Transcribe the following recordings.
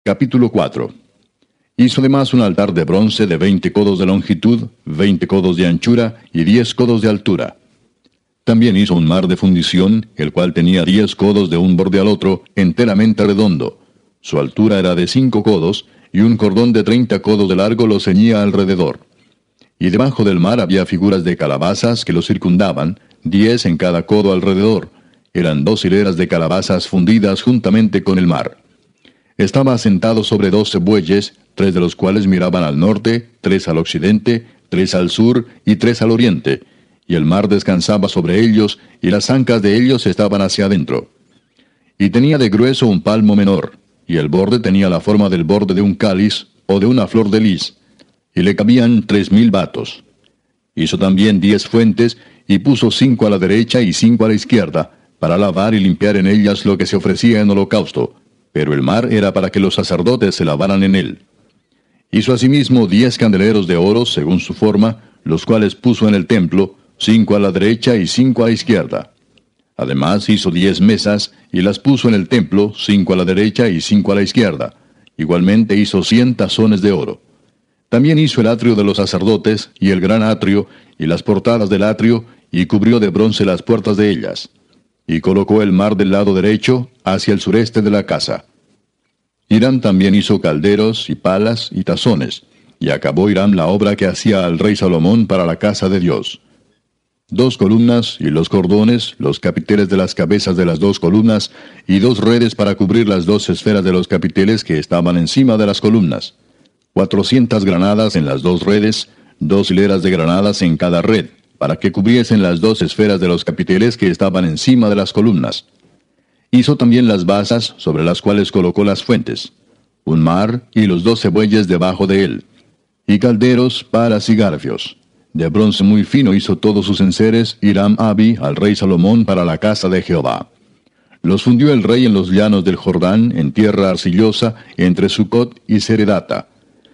Capítulo 4. Hizo además un altar de bronce de 20 codos de longitud, 20 codos de anchura y 10 codos de altura. También hizo un mar de fundición, el cual tenía 10 codos de un borde al otro, enteramente redondo. Su altura era de 5 codos, y un cordón de 30 codos de largo lo ceñía alrededor. Y debajo del mar había figuras de calabazas que lo circundaban, 10 en cada codo alrededor. Eran 2 hileras de calabazas fundidas juntamente con el mar. Estaba asentado sobre 12 bueyes, 3 de los cuales miraban al norte, 3 al occidente, 3 al sur y 3 al oriente, y el mar descansaba sobre ellos, y las ancas de ellos estaban hacia adentro. Y tenía de grueso un palmo menor, y el borde tenía la forma del borde de un cáliz, o de una flor de lis, y le cabían 3000 batos. Hizo también 10 fuentes, y puso 5 a la derecha y 5 a la izquierda, para lavar y limpiar en ellas lo que se ofrecía en holocausto, pero el mar era para que los sacerdotes se lavaran en él. Hizo asimismo 10 candeleros de oro según su forma, los cuales puso en el templo, 5 a la derecha y 5 a la izquierda. Además hizo 10 mesas, y las puso en el templo, 5 a la derecha y 5 a la izquierda. Igualmente hizo 100 tazones de oro. También hizo el atrio de los sacerdotes, y el gran atrio, y las portadas del atrio, y cubrió de bronce las puertas de ellas. Y colocó el mar del lado derecho, hacia el sureste de la casa. Hiram también hizo calderos, y palas, y tazones, y acabó Hiram la obra que hacía al rey Salomón para la casa de Dios. 2 columnas, y los cordones, los capiteles de las cabezas de las 2 columnas, y 2 redes para cubrir las 2 esferas de los capiteles que estaban encima de las columnas. 400 granadas en las 2 redes, 2 hileras de granadas en cada red, para que cubriesen las 2 esferas de los capiteles que estaban encima de las columnas. Hizo también las basas, sobre las cuales colocó las fuentes, un mar y los 12 bueyes debajo de él, y calderos, palas y garfios. De bronce muy fino hizo todos sus enseres Hiram Abi al rey Salomón para la casa de Jehová. Los fundió el rey en los llanos del Jordán, en tierra arcillosa, entre Sucot y Seredata.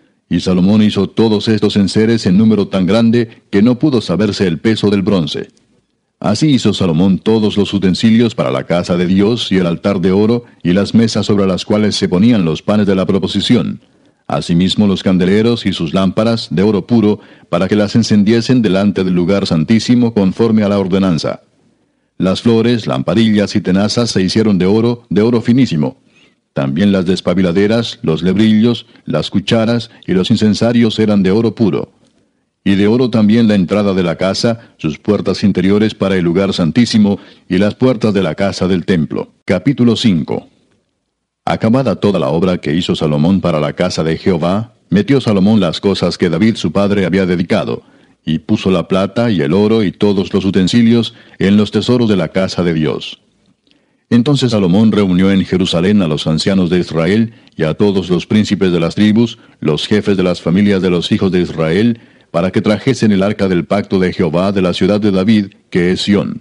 Y Salomón hizo todos estos enseres en número tan grande que no pudo saberse el peso del bronce. Así hizo Salomón todos los utensilios para la casa de Dios, y el altar de oro, y las mesas sobre las cuales se ponían los panes de la proposición. Asimismo los candeleros y sus lámparas de oro puro, para que las encendiesen delante del lugar santísimo conforme a la ordenanza. Las flores, lampadillas y tenazas se hicieron de oro finísimo. También las despabiladeras, los lebrillos, las cucharas y los incensarios eran de oro puro. Y de oro también la entrada de la casa, sus puertas interiores para el lugar santísimo, y las puertas de la casa del templo. Capítulo 5. Acabada toda la obra que hizo Salomón para la casa de Jehová, metió Salomón las cosas que David su padre había dedicado, y puso la plata y el oro y todos los utensilios en los tesoros de la casa de Dios. Entonces Salomón reunió en Jerusalén a los ancianos de Israel, y a todos los príncipes de las tribus, los jefes de las familias de los hijos de Israel, para que trajesen el arca del pacto de Jehová de la ciudad de David, que es Sión.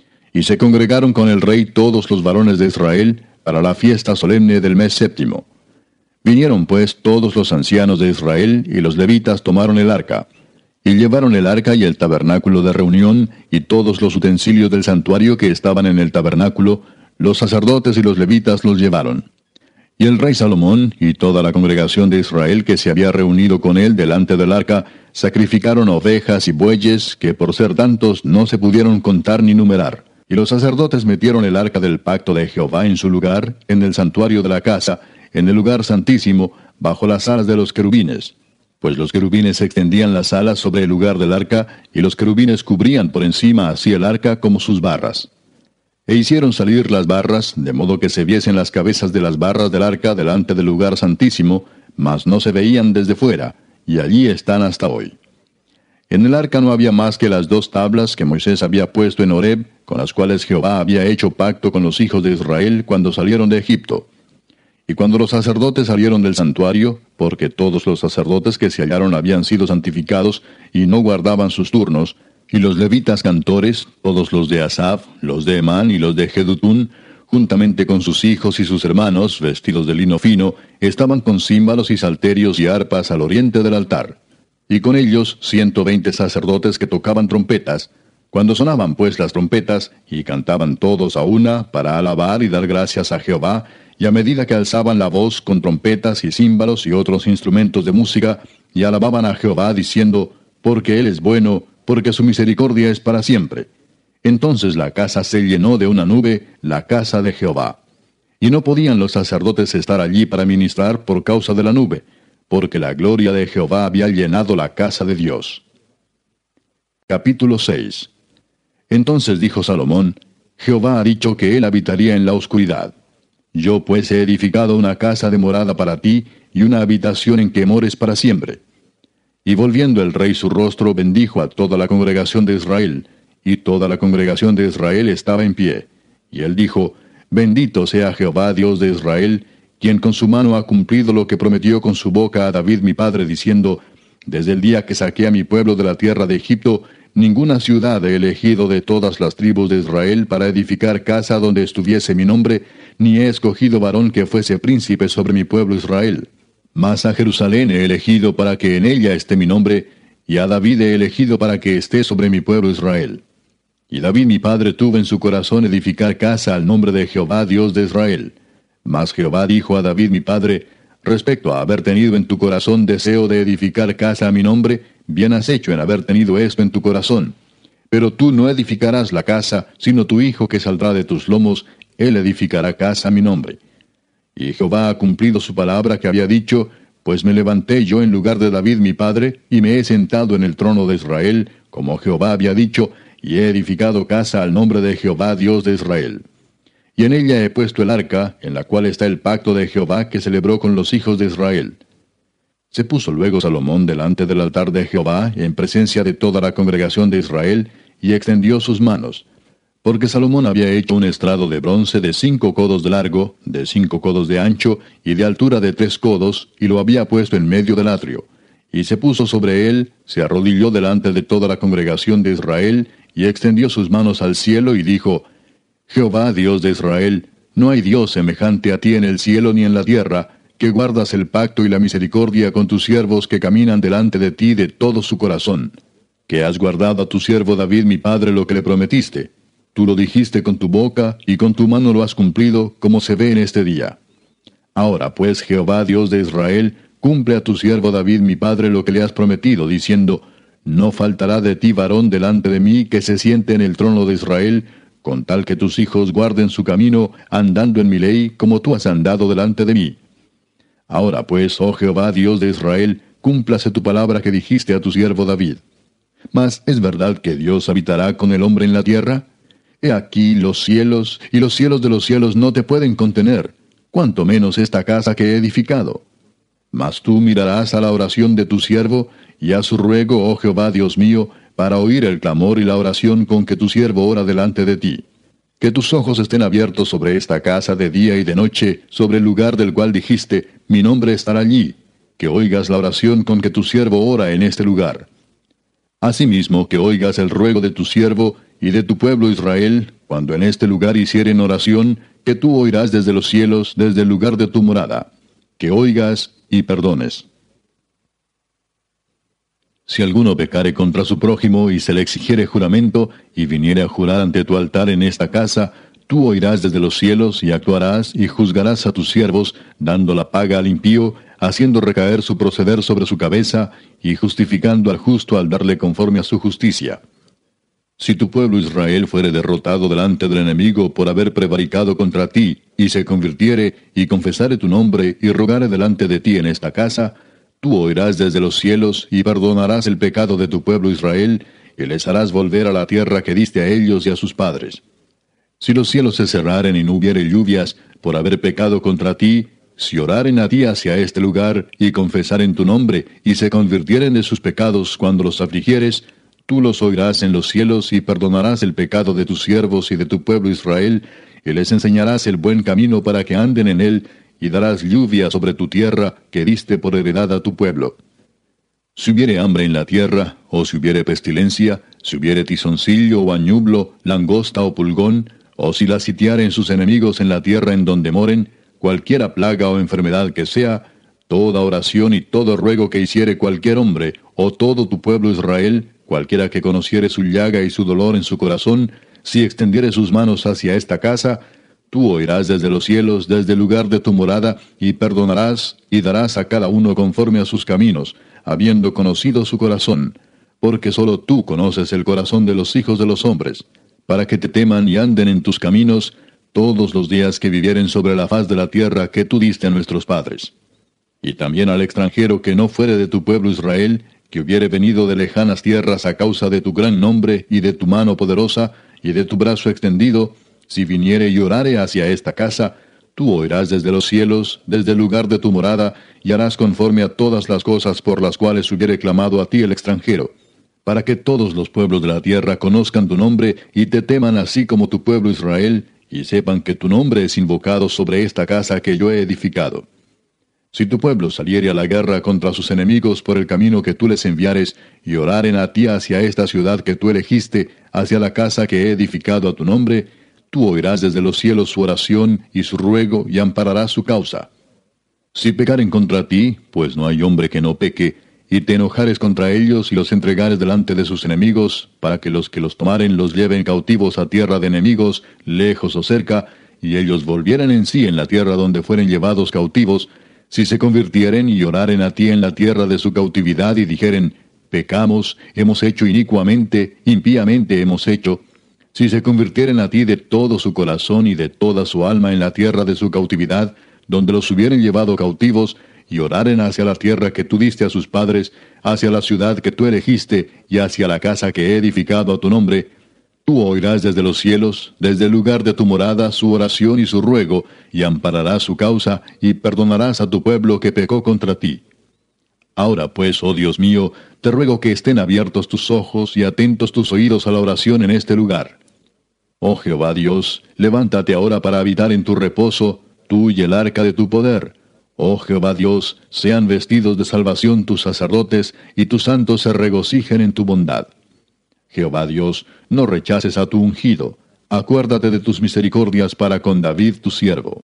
Y se congregaron con el rey todos los varones de Israel, para la fiesta solemne del mes séptimo. Vinieron pues todos los ancianos de Israel, y los levitas tomaron el arca, y llevaron el arca y el tabernáculo de reunión, y todos los utensilios del santuario que estaban en el tabernáculo, los sacerdotes y los levitas los llevaron. Y el rey Salomón, y toda la congregación de Israel que se había reunido con él delante del arca, sacrificaron ovejas y bueyes, que por ser tantos no se pudieron contar ni numerar. Y los sacerdotes metieron el arca del pacto de Jehová en su lugar, en el santuario de la casa, en el lugar santísimo, bajo las alas de los querubines. Pues los querubines extendían las alas sobre el lugar del arca, y los querubines cubrían por encima así el arca como sus barras. E hicieron salir las barras, de modo que se viesen las cabezas de las barras del arca delante del lugar santísimo, mas no se veían desde fuera, y allí están hasta hoy. En el arca no había más que las 2 tablas que Moisés había puesto en Horeb, con las cuales Jehová había hecho pacto con los hijos de Israel cuando salieron de Egipto. Y cuando los sacerdotes salieron del santuario, porque todos los sacerdotes que se hallaron habían sido santificados y no guardaban sus turnos, y los levitas cantores, todos los de Asaf, los de Emán y los de Jedutún, juntamente con sus hijos y sus hermanos, vestidos de lino fino, estaban con címbalos y salterios y arpas al oriente del altar. Y con ellos 120 sacerdotes que tocaban trompetas. Cuando sonaban pues las trompetas, y cantaban todos a una, para alabar y dar gracias a Jehová, y a medida que alzaban la voz con trompetas y címbalos y otros instrumentos de música, y alababan a Jehová diciendo, porque Él es bueno, porque su misericordia es para siempre. Entonces la casa se llenó de una nube, la casa de Jehová. Y no podían los sacerdotes estar allí para ministrar por causa de la nube, porque la gloria de Jehová había llenado la casa de Dios. Capítulo 6. Entonces dijo Salomón, Jehová ha dicho que él habitaría en la oscuridad. Yo pues he edificado una casa de morada para ti, y una habitación en que mores para siempre. Y volviendo el rey su rostro, bendijo a toda la congregación de Israel, y toda la congregación de Israel estaba en pie. Y él dijo, Bendito sea Jehová Dios de Israel, quien con su mano ha cumplido lo que prometió con su boca a David mi padre, diciendo, Desde el día que saqué a mi pueblo de la tierra de Egipto, ninguna ciudad he elegido de todas las tribus de Israel para edificar casa donde estuviese mi nombre, ni he escogido varón que fuese príncipe sobre mi pueblo Israel. Mas a Jerusalén he elegido para que en ella esté mi nombre, y a David he elegido para que esté sobre mi pueblo Israel. Y David mi padre tuvo en su corazón edificar casa al nombre de Jehová Dios de Israel. Mas Jehová dijo a David mi padre, respecto a haber tenido en tu corazón deseo de edificar casa a mi nombre, bien has hecho en haber tenido esto en tu corazón. Pero tú no edificarás la casa, sino tu hijo que saldrá de tus lomos, él edificará casa a mi nombre. Y Jehová ha cumplido su palabra que había dicho, pues me levanté yo en lugar de David mi padre, y me he sentado en el trono de Israel, como Jehová había dicho, y he edificado casa al nombre de Jehová Dios de Israel. Y en ella he puesto el arca, en la cual está el pacto de Jehová que celebró con los hijos de Israel. Se puso luego Salomón delante del altar de Jehová, en presencia de toda la congregación de Israel, y extendió sus manos. Porque Salomón había hecho un estrado de bronce de 5 codos de largo, de 5 codos de ancho, y de altura de 3 codos, y lo había puesto en medio del atrio. Y se puso sobre él, se arrodilló delante de toda la congregación de Israel, y extendió sus manos al cielo, y dijo, Jehová, Dios de Israel, no hay Dios semejante a ti en el cielo ni en la tierra, que guardas el pacto y la misericordia con tus siervos que caminan delante de ti de todo su corazón. Que has guardado a tu siervo David mi padre lo que le prometiste. Tú lo dijiste con tu boca, y con tu mano lo has cumplido, como se ve en este día. Ahora pues, Jehová, Dios de Israel, cumple a tu siervo David mi padre lo que le has prometido, diciendo, No faltará de ti varón delante de mí que se siente en el trono de Israel, con tal que tus hijos guarden su camino, andando en mi ley, como tú has andado delante de mí. Ahora pues, oh Jehová, Dios de Israel, cúmplase tu palabra que dijiste a tu siervo David. Mas, ¿es verdad que Dios habitará con el hombre en la tierra? He aquí los cielos, y los cielos de los cielos no te pueden contener, cuanto menos esta casa que he edificado. Mas tú mirarás a la oración de tu siervo, y a su ruego, oh Jehová Dios mío, para oír el clamor y la oración con que tu siervo ora delante de ti. Que tus ojos estén abiertos sobre esta casa de día y de noche, sobre el lugar del cual dijiste, mi nombre estará allí, que oigas la oración con que tu siervo ora en este lugar. Asimismo, que oigas el ruego de tu siervo y de tu pueblo Israel, cuando en este lugar hicieren oración, que tú oirás desde los cielos, desde el lugar de tu morada. Que oigas y perdones. Si alguno pecare contra su prójimo y se le exigiere juramento, y viniere a jurar ante tu altar en esta casa, tú oirás desde los cielos, y actuarás, y juzgarás a tus siervos, dando la paga al impío, haciendo recaer su proceder sobre su cabeza, y justificando al justo al darle conforme a su justicia. Si tu pueblo Israel fuere derrotado delante del enemigo por haber prevaricado contra ti, y se convirtiere, y confesare tu nombre, y rogare delante de ti en esta casa, tú oirás desde los cielos, y perdonarás el pecado de tu pueblo Israel, y les harás volver a la tierra que diste a ellos y a sus padres. Si los cielos se cerraren y no hubiere lluvias, por haber pecado contra ti, si oraren a ti hacia este lugar, y confesaren tu nombre, y se convirtieren de sus pecados cuando los afligieres, tú los oirás en los cielos, y perdonarás el pecado de tus siervos y de tu pueblo Israel, y les enseñarás el buen camino para que anden en él, y darás lluvia sobre tu tierra que diste por heredad a tu pueblo. Si hubiere hambre en la tierra, o si hubiere pestilencia, si hubiere tizoncillo o añublo, langosta o pulgón, o si la sitiaren sus enemigos en la tierra en donde moren, cualquiera plaga o enfermedad que sea, toda oración y todo ruego que hiciere cualquier hombre, o todo tu pueblo Israel, cualquiera que conociere su llaga y su dolor en su corazón, si extendiere sus manos hacia esta casa, Tú oirás desde los cielos, desde el lugar de tu morada, y perdonarás, y darás a cada uno conforme a sus caminos, habiendo conocido su corazón, porque sólo tú conoces el corazón de los hijos de los hombres, para que te teman y anden en tus caminos todos los días que vivieren sobre la faz de la tierra que tú diste a nuestros padres. Y también al extranjero que no fuere de tu pueblo Israel, que hubiere venido de lejanas tierras a causa de tu gran nombre y de tu mano poderosa y de tu brazo extendido, si viniere y orare hacia esta casa, tú oirás desde los cielos, desde el lugar de tu morada, y harás conforme a todas las cosas por las cuales hubiere clamado a ti el extranjero, para que todos los pueblos de la tierra conozcan tu nombre y te teman así como tu pueblo Israel, y sepan que tu nombre es invocado sobre esta casa que yo he edificado. Si tu pueblo saliere a la guerra contra sus enemigos por el camino que tú les enviares, y oraren a ti hacia esta ciudad que tú elegiste, hacia la casa que he edificado a tu nombre, tú oirás desde los cielos su oración y su ruego, y ampararás su causa. Si pecaren contra ti, pues no hay hombre que no peque, y te enojares contra ellos y los entregares delante de sus enemigos, para que los tomaren los lleven cautivos a tierra de enemigos, lejos o cerca, y ellos volvieran en sí en la tierra donde fueren llevados cautivos, si se convirtieren y oraren a ti en la tierra de su cautividad y dijeren, pecamos, hemos hecho inicuamente, impíamente hemos hecho, si se convirtieren a ti de todo su corazón y de toda su alma en la tierra de su cautividad, donde los hubieren llevado cautivos, y oraren hacia la tierra que tú diste a sus padres, hacia la ciudad que tú elegiste, y hacia la casa que he edificado a tu nombre, tú oirás desde los cielos, desde el lugar de tu morada, su oración y su ruego, y ampararás su causa, y perdonarás a tu pueblo que pecó contra ti. Ahora pues, oh Dios mío, te ruego que estén abiertos tus ojos y atentos tus oídos a la oración en este lugar. Oh Jehová Dios, levántate ahora para habitar en tu reposo, tú y el arca de tu poder. Oh Jehová Dios, sean vestidos de salvación tus sacerdotes, y tus santos se regocijen en tu bondad. Jehová Dios, no rechaces a tu ungido. Acuérdate de tus misericordias para con David tu siervo.